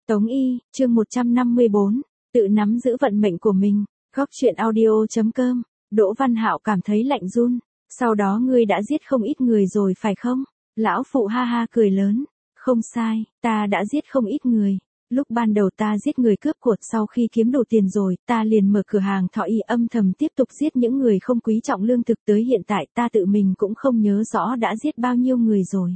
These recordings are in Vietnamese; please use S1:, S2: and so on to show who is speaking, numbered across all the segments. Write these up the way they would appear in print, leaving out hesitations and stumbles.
S1: Tống Y, chương 154, tự nắm giữ vận mệnh của mình. Góc truyện audio.com. Đỗ Văn Hạo cảm thấy lạnh run. Sau đó ngươi đã giết không ít người rồi phải không? Lão phụ ha ha cười lớn. Không sai, ta đã giết không ít người. Lúc ban đầu ta giết người cướp của, sau khi kiếm đủ tiền rồi, ta liền mở cửa hàng thọ y âm thầm tiếp tục giết những người không quý trọng lương thực, tới hiện tại ta tự mình cũng không nhớ rõ đã giết bao nhiêu người rồi.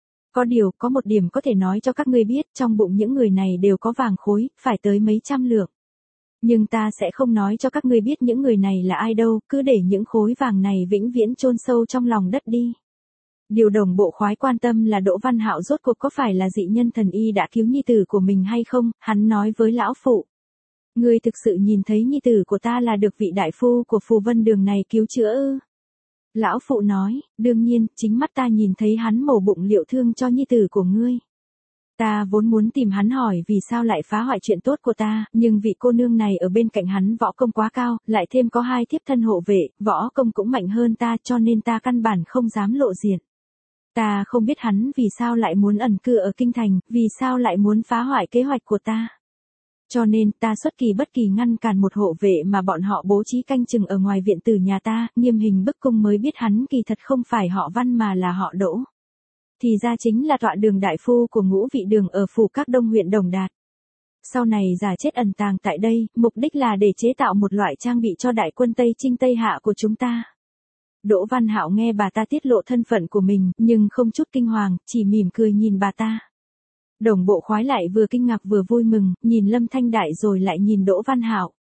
S1: Có một điểm có thể nói cho các ngươi biết, trong bụng những người này đều có vàng khối, phải tới mấy trăm lượng. Nhưng ta sẽ không nói cho các ngươi biết những người này là ai đâu, cứ để những khối vàng này vĩnh viễn chôn sâu trong lòng đất đi. Điều Đồng Bộ Khoái quan tâm là Đỗ Văn Hạo rốt cuộc có phải là dị nhân thần y đã cứu nhi tử của mình hay không, hắn nói với lão phụ. Ngươi thực sự nhìn thấy nhi tử của ta là được vị đại phu của Phù Vân Đường này cứu chữa ư? Lão phụ nói, đương nhiên, chính mắt ta nhìn thấy hắn mổ bụng liệu thương cho nhi tử của ngươi. Ta vốn muốn tìm hắn hỏi vì sao lại phá hoại chuyện tốt của ta, nhưng vị cô nương này ở bên cạnh hắn võ công quá cao, lại thêm có hai thiếp thân hộ vệ, võ công cũng mạnh hơn ta, cho nên ta căn bản không dám lộ diện. Ta không biết hắn vì sao lại muốn ẩn cư ở kinh thành, vì sao lại muốn phá hoại kế hoạch của ta. Cho nên ta xuất kỳ bất kỳ ngăn cản một hộ vệ mà bọn họ bố trí canh chừng ở ngoài viện tử nhà ta, nghiêm hình bức cung, mới biết hắn kỳ thật không phải họ Văn mà là họ Đỗ. Thì ra chính là tọa đường đại phu của Ngũ Vị Đường ở phủ Các Đông huyện Đồng Đạt. Sau này giả chết ẩn tàng tại đây, mục đích là để chế tạo một loại trang bị cho đại quân Tây Trinh Tây Hạ của chúng ta. Đỗ Văn Hạo nghe bà ta tiết lộ thân phận của mình, nhưng không chút kinh hoàng, chỉ mỉm cười nhìn bà ta. Đồng Bộ Khoái lại vừa kinh ngạc vừa vui mừng, nhìn Lâm Thanh Đại rồi lại nhìn Đỗ Văn Hạo.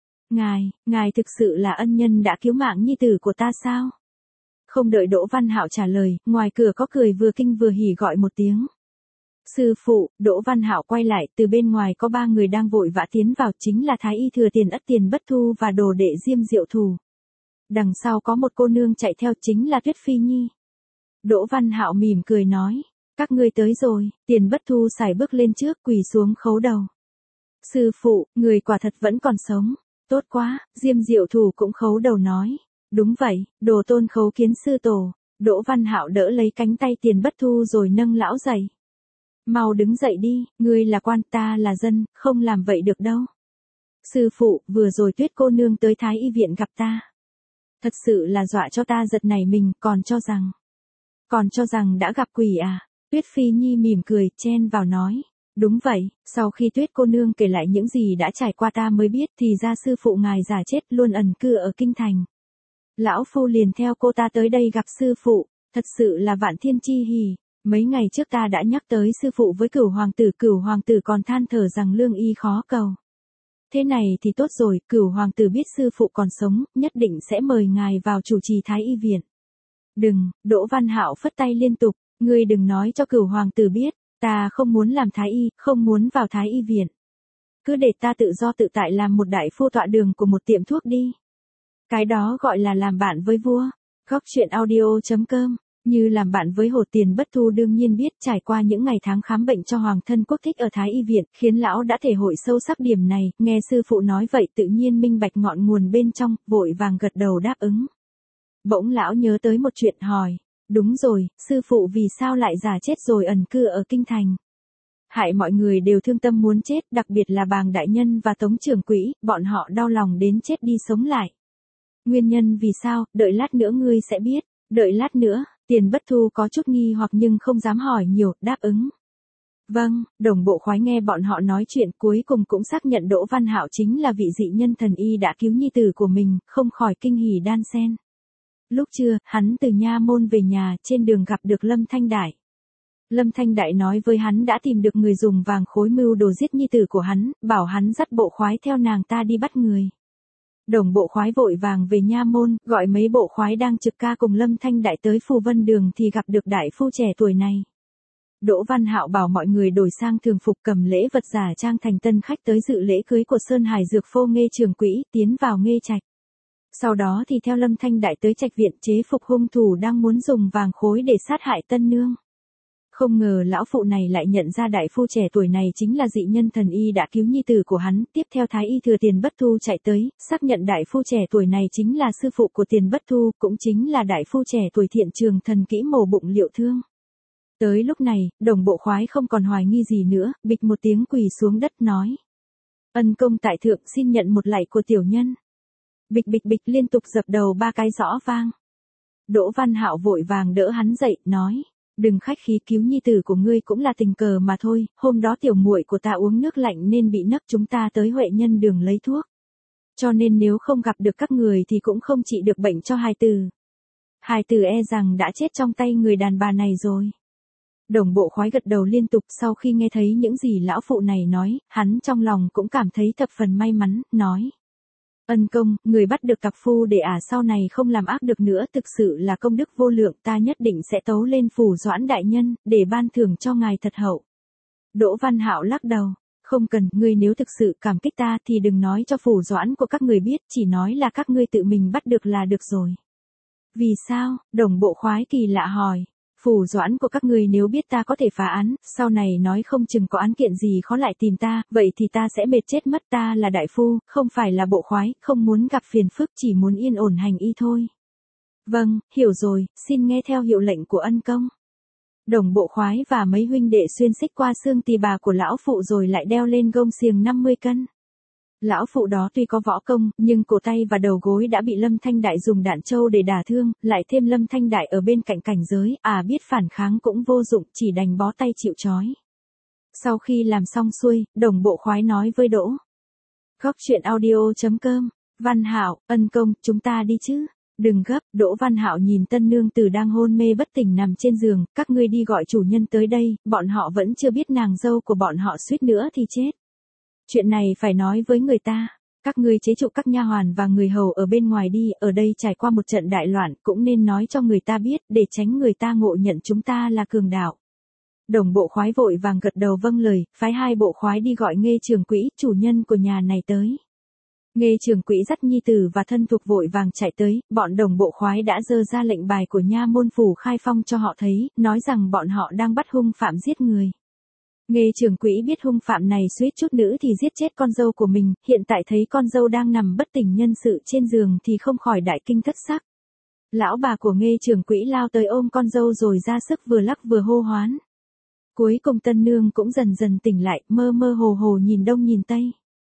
S1: Ngài thực sự là ân nhân đã cứu mạng nhi tử của ta sao? Không đợi Đỗ Văn Hạo trả lời, ngoài cửa có cười vừa kinh vừa hỉ gọi một tiếng. Sư phụ. Đỗ Văn Hạo quay lại, từ bên ngoài có ba người đang vội vã tiến vào, chính là Thái Y Thừa Tiền Ất Tiền Bất Thu và đồ đệ Diêm Diệu Thù. Đằng sau có một cô nương chạy theo, chính là Tuyết Phi Nhi. Đỗ Văn Hạo mỉm cười nói, các ngươi tới rồi. Tiền Bất Thu sải bước lên trước, quỳ xuống khấu đầu. Sư phụ, người quả thật vẫn còn sống. Tốt quá. Diêm Diệu Thù cũng khấu đầu nói, đúng vậy, đồ tôn khấu kiến sư tổ. Đỗ Văn Hạo đỡ lấy cánh tay Tiền Bất Thu rồi nâng lão dậy. Mau đứng dậy đi, ngươi là quan, ta là dân, không làm vậy được đâu. Sư phụ, vừa rồi Tuyết cô nương tới Thái Y viện gặp ta. Thật sự là dọa cho ta giật nảy mình, còn cho rằng đã gặp quỷ à? Tuyết Phi Nhi mỉm cười, chen vào nói. Đúng vậy, sau khi Tuyết cô nương kể lại những gì đã trải qua ta mới biết thì ra sư phụ ngài giả chết luôn ẩn cư ở kinh thành. Lão phu liền theo cô ta tới đây gặp sư phụ, thật sự là vạn thiên chi hỉ. Mấy ngày trước ta đã nhắc tới sư phụ với Cửu hoàng tử còn than thở rằng lương y khó cầu. Thế này thì tốt rồi, Cửu hoàng tử biết sư phụ còn sống, nhất định sẽ mời ngài vào chủ trì Thái Y viện. Đừng. Đỗ Văn Hạo phất tay liên tục, ngươi đừng nói cho Cửu hoàng tử biết, ta không muốn làm Thái Y, không muốn vào Thái Y viện. Cứ để ta tự do tự tại làm một đại phu tọa đường của một tiệm thuốc đi. Cái đó gọi là làm bạn với vua. Góc truyện audio.com. Như làm bạn với Hồ Tiền Bất Thu đương nhiên biết, trải qua những ngày tháng khám bệnh cho Hoàng thân quốc thích ở Thái Y viện, khiến lão đã thể hội sâu sắc điểm này, nghe sư phụ nói vậy tự nhiên minh bạch ngọn nguồn bên trong, vội vàng gật đầu đáp ứng. Bỗng lão nhớ tới một chuyện hỏi, đúng rồi, sư phụ vì sao lại giả chết rồi ẩn cư ở kinh thành? Hại mọi người đều thương tâm muốn chết, đặc biệt là Bàng đại nhân và Tống trưởng quỹ, bọn họ đau lòng đến chết đi sống lại. Nguyên nhân vì sao, đợi lát nữa ngươi sẽ biết. Đợi lát nữa. Tiền Bất Thu có chút nghi hoặc nhưng không dám hỏi nhiều, đáp ứng. Vâng. Đồng Bộ Khoái nghe bọn họ nói chuyện cuối cùng cũng xác nhận Đỗ Văn Hạo chính là vị dị nhân thần y đã cứu nhi tử của mình, không khỏi kinh hỉ đan sen. Lúc trưa, hắn từ nha môn về nhà, trên đường gặp được Lâm Thanh Đại. Lâm Thanh Đại nói với hắn đã tìm được người dùng vàng khối mưu đồ giết nhi tử của hắn, bảo hắn dắt Bộ Khoái theo nàng ta đi bắt người. Đồng Bộ Khoái vội vàng về nha môn, gọi mấy bộ khoái đang trực ca cùng Lâm Thanh Đại tới Phù Vân Đường thì gặp được đại phu trẻ tuổi này. Đỗ Văn Hạo bảo mọi người đổi sang thường phục, cầm lễ vật giả trang thành tân khách tới dự lễ cưới của Sơn Hải Dược Phô Nghê trưởng quỹ, tiến vào Nghê trạch. Sau đó thì theo Lâm Thanh Đại tới trạch viện, chế phục hung thủ đang muốn dùng vàng khối để sát hại tân nương. Không ngờ lão phụ này lại nhận ra đại phu trẻ tuổi này chính là dị nhân thần y đã cứu nhi tử của hắn, tiếp theo Thái Y Thừa Tiền Bất Thu chạy tới, xác nhận đại phu trẻ tuổi này chính là sư phụ của Tiền Bất Thu, cũng chính là đại phu trẻ tuổi Thiện Trường Thần kỹ mổ bụng liệu thương. Tới lúc này, Đồng Bộ Khoái không còn hoài nghi gì nữa, bịch một tiếng quỳ xuống đất nói. Ân công tại thượng xin nhận một lạy của tiểu nhân. Bịch bịch bịch liên tục dập đầu 3 cái rõ vang. Đỗ Văn Hạo vội vàng đỡ hắn dậy, nói. Đừng khách khí, cứu nhi tử của ngươi cũng là tình cờ mà thôi, hôm đó tiểu muội của ta uống nước lạnh nên bị nấc, chúng ta tới Huệ Nhân đường lấy thuốc. Cho nên nếu không gặp được các người thì cũng không trị được bệnh cho hài tử. Hài tử e rằng đã chết trong tay người đàn bà này rồi. Đồng Bộ Khoái gật đầu liên tục, sau khi nghe thấy những gì lão phụ này nói, hắn trong lòng cũng cảm thấy thập phần may mắn, nói. Ân công, người bắt được cặp phu để sau này không làm ác được nữa, thực sự là công đức vô lượng, ta nhất định sẽ tấu lên Phủ Doãn đại nhân, để ban thưởng cho ngài thật hậu. Đỗ Văn Hạo lắc đầu. Không cần, ngươi nếu thực sự cảm kích ta thì đừng nói cho Phủ Doãn của các người biết, chỉ nói là các ngươi tự mình bắt được là được rồi. Vì sao? Đồng Bộ Khoái kỳ lạ hỏi. Phủ Doãn của các người nếu biết ta có thể phá án, sau này nói không chừng có án kiện gì khó lại tìm ta, vậy thì ta sẽ mệt chết mất, ta là đại phu, không phải là bộ khoái, không muốn gặp phiền phức, chỉ muốn yên ổn hành y thôi. Vâng, hiểu rồi, xin nghe theo hiệu lệnh của ân công. Đồng Bộ Khoái và mấy huynh đệ xuyên xích qua xương tỳ bà của lão phụ rồi lại đeo lên gông xiềng 50 cân. Lão phụ đó tuy có võ công, nhưng cổ tay và đầu gối đã bị Lâm Thanh Đại dùng đạn trâu để đả thương, lại thêm Lâm Thanh Đại ở bên cạnh cảnh giới, biết phản kháng cũng vô dụng, chỉ đành bó tay chịu trói. Sau khi làm xong xuôi, Đồng Bộ Khoái nói với Đỗ. Góc truyện audio.com, Văn Hạo, ân công, chúng ta đi chứ. Đừng gấp, Đỗ Văn Hạo nhìn tân nương tử đang hôn mê bất tỉnh nằm trên giường, các ngươi đi gọi chủ nhân tới đây, bọn họ vẫn chưa biết nàng dâu của bọn họ suýt nữa thì chết. Chuyện này phải nói với người ta, các ngươi chế trụ các nha hoàn và người hầu ở bên ngoài đi, ở đây trải qua một trận đại loạn, cũng nên nói cho người ta biết, để tránh người ta ngộ nhận chúng ta là cường đạo. Đồng Bộ Khoái vội vàng gật đầu vâng lời, phái 2 bộ khoái đi gọi Nghê Trường Quỹ, chủ nhân của nhà này tới. Nghê Trường Quỹ dắt nhi tử và thân thuộc vội vàng chạy tới, bọn Đồng Bộ Khoái đã dơ ra lệnh bài của nha môn phủ khai phong cho họ thấy, nói rằng bọn họ đang bắt hung phạm giết người. Nghê Trường Quỹ biết hung phạm này suýt chút nữa thì giết chết con dâu của mình, hiện tại thấy con dâu đang nằm bất tỉnh nhân sự trên giường thì không khỏi đại kinh thất sắc. Lão bà của Nghê Trường Quỹ lao tới ôm con dâu rồi ra sức vừa lắc vừa hô hoán. Cuối cùng tân nương cũng dần dần tỉnh lại, mơ mơ hồ hồ nhìn đông nhìn tây.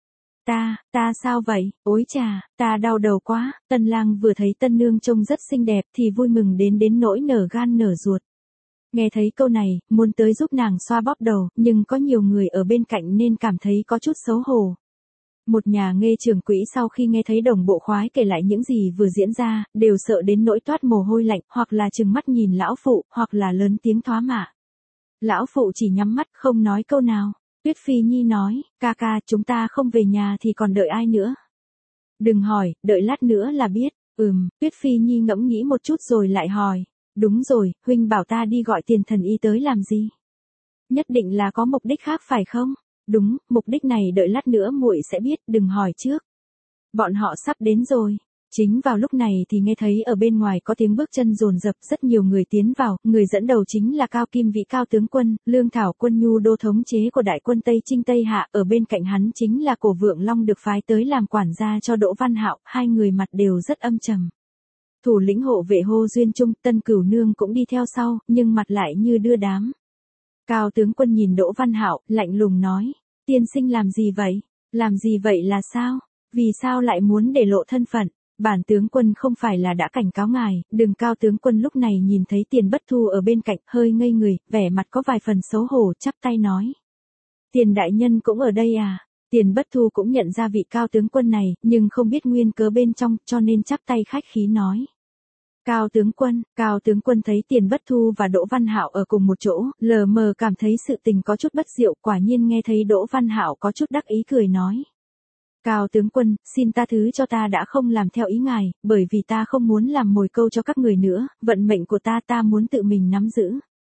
S1: Ta sao vậy, ối chà, ta đau đầu quá. Tân lang vừa thấy tân nương trông rất xinh đẹp thì vui mừng đến nỗi nở gan nở ruột. Nghe thấy câu này, muốn tới giúp nàng xoa bóp đầu, nhưng có nhiều người ở bên cạnh nên cảm thấy có chút xấu hổ. Một nhà Nghê Trường Quỹ sau khi nghe thấy Đồng Bộ Khoái kể lại những gì vừa diễn ra, đều sợ đến nỗi toát mồ hôi lạnh, hoặc là trừng mắt nhìn lão phụ, hoặc là lớn tiếng thoá mạ. Lão phụ chỉ nhắm mắt không nói câu nào. Tuyết Phi Nhi nói, ca ca, chúng ta không về nhà thì còn đợi ai nữa? Đừng hỏi, đợi lát nữa là biết. Tuyết Phi Nhi ngẫm nghĩ một chút rồi lại hỏi. Đúng rồi, huynh bảo ta đi gọi Tiền Thần Y tới làm gì? Nhất định là có mục đích khác phải không? Đúng, mục đích này đợi lát nữa muội sẽ biết, đừng hỏi trước. Bọn họ sắp đến rồi. Chính vào lúc này thì nghe thấy ở bên ngoài có tiếng bước chân dồn dập, rất nhiều người tiến vào, người dẫn đầu chính là Cao Kim Vị Cao tướng quân, Lương Thảo Quân Nhu đô thống chế của đại quân Tây Trinh Tây Hạ, ở bên cạnh hắn chính là Cổ Vượng Long được phái tới làm quản gia cho Đỗ Văn Hạo, hai người mặt đều rất âm trầm. Thủ lĩnh hộ vệ Hô Duyên Trung, Tân Cửu Nương cũng đi theo sau, nhưng mặt lại như đưa đám. Cao tướng quân nhìn Đỗ Văn Hạo, lạnh lùng nói, tiên sinh làm gì vậy? Làm gì vậy là sao? Vì sao lại muốn để lộ thân phận? Bản tướng quân không phải là đã cảnh cáo ngài, đừng. Cao tướng quân lúc này nhìn thấy Tiền Bất Thu ở bên cạnh, hơi ngây người, vẻ mặt có vài phần xấu hổ, chắp tay nói. Tiền đại nhân cũng ở đây à? Tiền Bất Thu cũng nhận ra vị cao tướng quân này, nhưng không biết nguyên cớ bên trong, cho nên chắp tay khách khí nói. Cao tướng quân thấy Tiền Bất Thu và Đỗ Văn Hạo ở cùng một chỗ, lờ mờ cảm thấy sự tình có chút bất diệu, quả nhiên nghe thấy Đỗ Văn Hạo có chút đắc ý cười nói. Cao tướng quân, xin ta thứ cho ta đã không làm theo ý ngài, bởi vì ta không muốn làm mồi câu cho các người nữa, vận mệnh của ta muốn tự mình nắm giữ.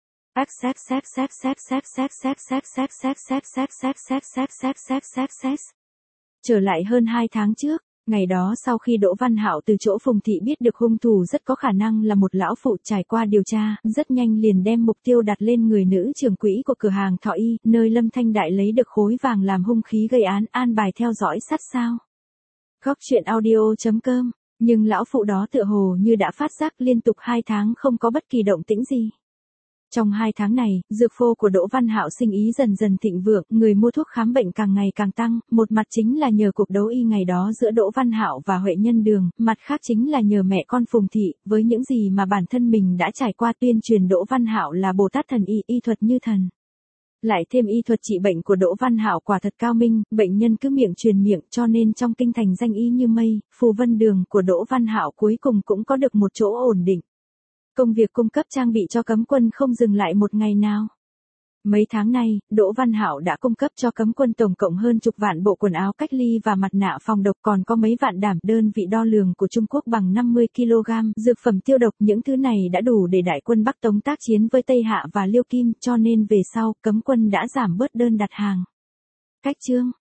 S1: Trở lại hơn 2 tháng trước, ngày đó sau khi Đỗ Văn Hạo từ chỗ Phùng Thị biết được hung thủ rất có khả năng là một lão phụ, trải qua điều tra, rất nhanh liền đem mục tiêu đặt lên người nữ trưởng quỹ của cửa hàng Thọ Y, nơi Lâm Thanh Đại lấy được khối vàng làm hung khí gây án, an bài theo dõi sát sao. Góc truyện audio.com, nhưng lão phụ đó tựa hồ như đã phát giác liên tục 2 tháng không có bất kỳ động tĩnh gì. Trong 2 tháng này, dược phô của Đỗ Văn Hạo sinh ý dần dần thịnh vượng, người mua thuốc khám bệnh càng ngày càng tăng, một mặt chính là nhờ cuộc đấu y ngày đó giữa Đỗ Văn Hạo và Huệ Nhân Đường, mặt khác chính là nhờ mẹ con Phùng Thị, với những gì mà bản thân mình đã trải qua tuyên truyền Đỗ Văn Hạo là Bồ Tát thần y, y thuật như thần. Lại thêm y thuật trị bệnh của Đỗ Văn Hạo quả thật cao minh, bệnh nhân cứ miệng truyền miệng cho nên trong kinh thành danh y như mây, Phù Vân Đường của Đỗ Văn Hạo cuối cùng cũng có được một chỗ ổn định. Công việc cung cấp trang bị cho cấm quân không dừng lại một ngày nào. Mấy tháng nay, Đỗ Văn Hạo đã cung cấp cho cấm quân tổng cộng hơn chục vạn bộ quần áo cách ly và mặt nạ phòng độc, còn có mấy vạn đảm đơn vị đo lường của Trung Quốc bằng 50 kg, dược phẩm tiêu độc, những thứ này đã đủ để đại quân Bắc Tống tác chiến với Tây Hạ và Liêu Kim, cho nên về sau, cấm quân đã giảm bớt đơn đặt hàng. Cách chương